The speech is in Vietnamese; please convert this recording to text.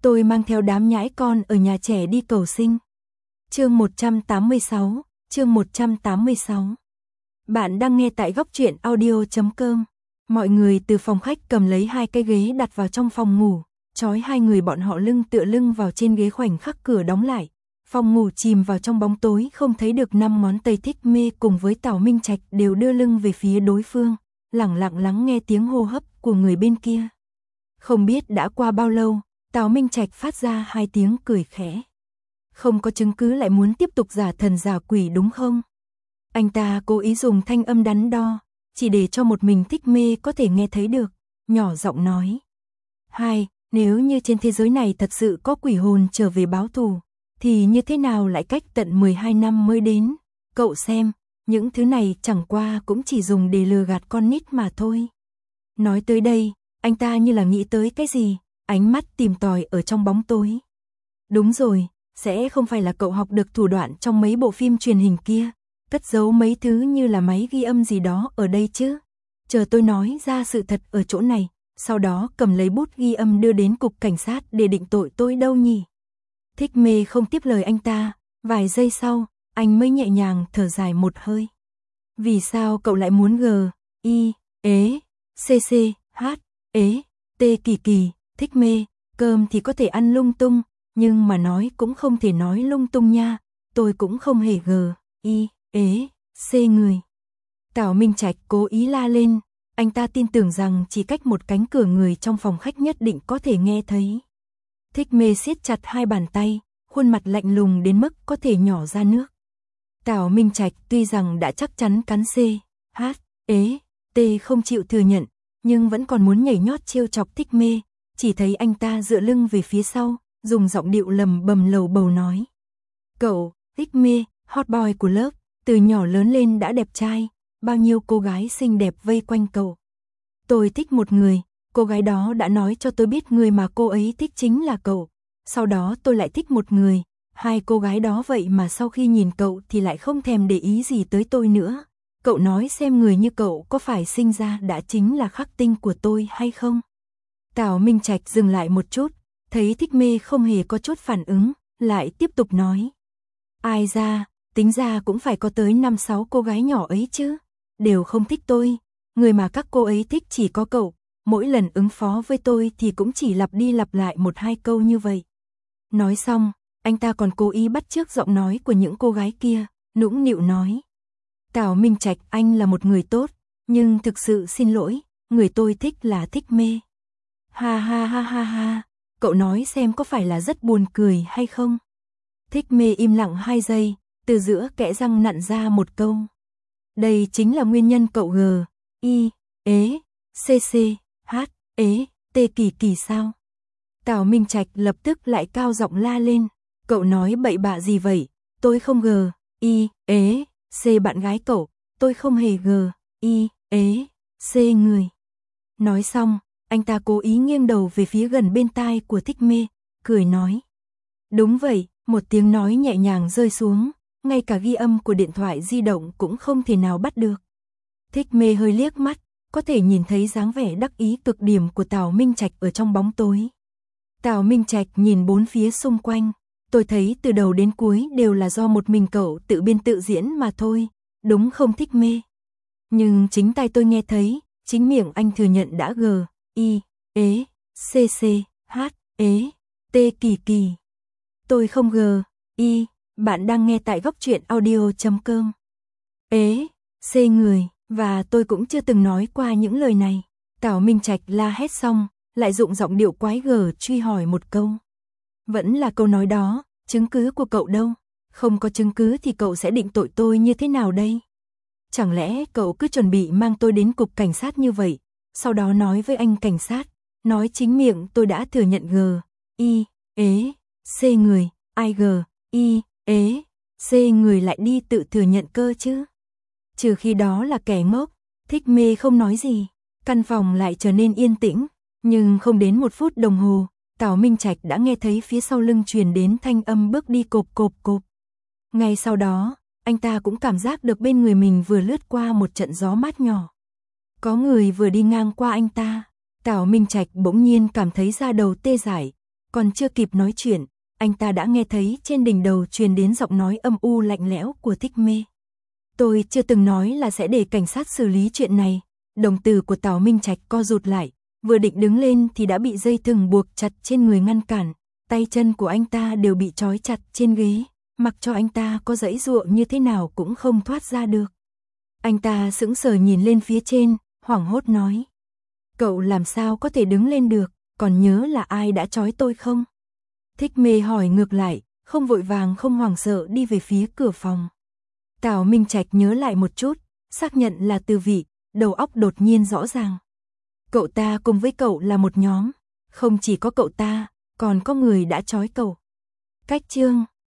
Tôi mang theo đám nhãi con ở nhà trẻ đi cầu sinh. Chương 186, chương 186. Bạn đang nghe tại góc truyện audio.com. Mọi người từ phòng khách cầm lấy 2 cái ghế đặt vào trong phòng ngủ, trói 2 người bọn họ lưng tựa lưng vào trên ghế, khoảnh khắc cửa đóng lại. Phòng ngủ chìm vào trong bóng tối, không thấy được 5 ngón tay. Thích Mê cùng với Tào Minh Trạch đều đưa lưng về phía đối phương, lẳng lặng lắng nghe tiếng hô hấp của người bên kia. Không biết đã qua bao lâu, Tào Minh Trạch phát ra 2 tiếng cười khẽ. Không có chứng cứ lại muốn tiếp tục giả thần giả quỷ đúng không? Anh ta cố ý dùng thanh âm đắn đo, chỉ để cho một mình Thích Mê có thể nghe thấy được, nhỏ giọng nói. Nếu như trên thế giới này thật sự có quỷ hồn trở về báo thù, thì như thế nào lại cách tận 12 năm mới đến? Cậu xem, những thứ này chẳng qua cũng chỉ dùng để lừa gạt con nít mà thôi. Nói tới đây, anh ta như là nghĩ tới cái gì, ánh mắt tìm tòi ở trong bóng tối. Đúng rồi, sẽ không phải là cậu học được thủ đoạn trong mấy bộ phim truyền hình kia, cất giấu mấy thứ như là máy ghi âm gì đó ở đây chứ? Chờ tôi nói ra sự thật ở chỗ này, sau đó cầm lấy bút ghi âm đưa đến cục cảnh sát để định tội tôi đâu nhỉ? Thích Mê không tiếp lời anh ta, vài giây sau, anh mới nhẹ nhàng thở dài một hơi. Vì sao cậu lại muốn Kỳ Kỳ, Thích Mê, cơm thì có thể ăn lung tung, nhưng mà nói cũng không thể nói lung tung nha, tôi cũng không hề người. Tào Minh Trạch cố ý la lên, anh ta tin tưởng rằng chỉ cách một cánh cửa người trong phòng khách nhất định có thể nghe thấy. Thích Mê siết chặt 2 bàn tay, khuôn mặt lạnh lùng đến mức có thể nhỏ ra nước. Tào Minh Trạch tuy rằng đã chắc chắn cắn không chịu thừa nhận, nhưng vẫn còn muốn nhảy nhót trêu chọc Thích Mê, chỉ thấy anh ta dựa lưng về phía sau, dùng giọng điệu lầm bầm lầu bầu nói. Cậu, Thích Mê, hot boy của lớp, từ nhỏ lớn lên đã đẹp trai, bao nhiêu cô gái xinh đẹp vây quanh cậu. Tôi thích một người, cô gái đó đã nói cho tôi biết người mà cô ấy thích chính là cậu. Sau đó tôi lại thích một người, 2 cô gái đó vậy mà sau khi nhìn cậu thì lại không thèm để ý gì tới tôi nữa. Cậu nói xem người như cậu có phải sinh ra đã chính là khắc tinh của tôi hay không? Tào Minh Trạch dừng lại một chút, thấy Thích Mê không hề có chút phản ứng, lại tiếp tục nói. Ai ra, tính ra cũng phải có tới 5-6 cô gái nhỏ ấy chứ, đều không thích tôi, người mà các cô ấy thích chỉ có cậu, mỗi lần ứng phó với tôi thì cũng chỉ lặp đi lặp lại 1-2 câu như vậy. Nói xong, anh ta còn cố ý bắt chước giọng nói của những cô gái kia, nũng nịu nói. Tào Minh Trạch, anh là một người tốt, nhưng thực sự xin lỗi, người tôi thích là Thích Mê. Ha, cậu nói xem có phải là rất buồn cười hay không? Thích Mê im lặng 2 giây, từ giữa kẽ răng nặn ra một câu. Đây chính là nguyên nhân cậu Kỳ sao? Tào Minh Trạch lập tức lại cao giọng la lên. Cậu nói bậy bạ gì vậy? Tôi không bạn gái cậu, tôi không hề người. Nói xong, anh ta cố ý nghiêng đầu về phía gần bên tai của Thích Mê, cười nói. Đúng vậy, một tiếng nói nhẹ nhàng rơi xuống, ngay cả ghi âm của điện thoại di động cũng không thể nào bắt được. Thích Mê hơi liếc mắt, có thể nhìn thấy dáng vẻ đắc ý cực điểm của Tào Minh Trạch ở trong bóng tối. Tào Minh Trạch nhìn bốn phía xung quanh, tôi thấy từ đầu đến cuối đều là do một mình cậu tự biên tự diễn mà thôi, đúng không Thích Mê? Nhưng chính tai tôi nghe thấy, chính miệng anh thừa nhận đã Kỳ. Tôi không bạn đang nghe tại góc truyện audio.com. Người, và tôi cũng chưa từng nói qua những lời này. Tào Minh Trạch la hét xong, lại dụng giọng điệu quái gở truy hỏi một câu. Vẫn là câu nói đó, chứng cứ của cậu đâu? Không có chứng cứ thì cậu sẽ định tội tôi như thế nào đây? Chẳng lẽ cậu cứ chuẩn bị mang tôi đến cục cảnh sát như vậy, sau đó nói với anh cảnh sát, nói chính miệng tôi đã thừa nhận người, ai người lại đi tự thừa nhận cơ chứ? Trừ khi đó là kẻ ngốc. Thích Mê không nói gì, căn phòng lại trở nên yên tĩnh, nhưng không đến 1 phút đồng hồ, Tào Minh Trạch đã nghe thấy phía sau lưng truyền đến thanh âm bước đi cộp cộp cộp. Ngay sau đó, anh ta cũng cảm giác được bên người mình vừa lướt qua một trận gió mát nhỏ. Có người vừa đi ngang qua anh ta. Tào Minh Trạch bỗng nhiên cảm thấy da đầu tê dại, Còn chưa kịp nói chuyện, anh ta đã nghe thấy trên đỉnh đầu truyền đến giọng nói âm u lạnh lẽo của Thích Mê. Tôi chưa từng nói là sẽ để cảnh sát xử lý chuyện này. Đồng tử của Tào Minh Trạch co rụt lại, vừa định đứng lên thì đã bị dây thừng buộc chặt trên người ngăn cản, tay chân của anh ta đều bị trói chặt trên ghế, mặc cho anh ta có giãy giụa như thế nào cũng không thoát ra được. Anh ta sững sờ nhìn lên phía trên, hoảng hốt nói: "Cậu làm sao có thể đứng lên được, còn nhớ là ai đã trói tôi không?" Thích Mê hỏi ngược lại, không vội vàng không hoảng sợ đi về phía cửa phòng. Tào Minh Trạch nhớ lại một chút, xác nhận là Từ Vị, đầu óc đột nhiên rõ ràng. Cậu ta cùng với cậu là một nhóm, không chỉ có cậu ta, còn có người đã trói cậu. Cách chương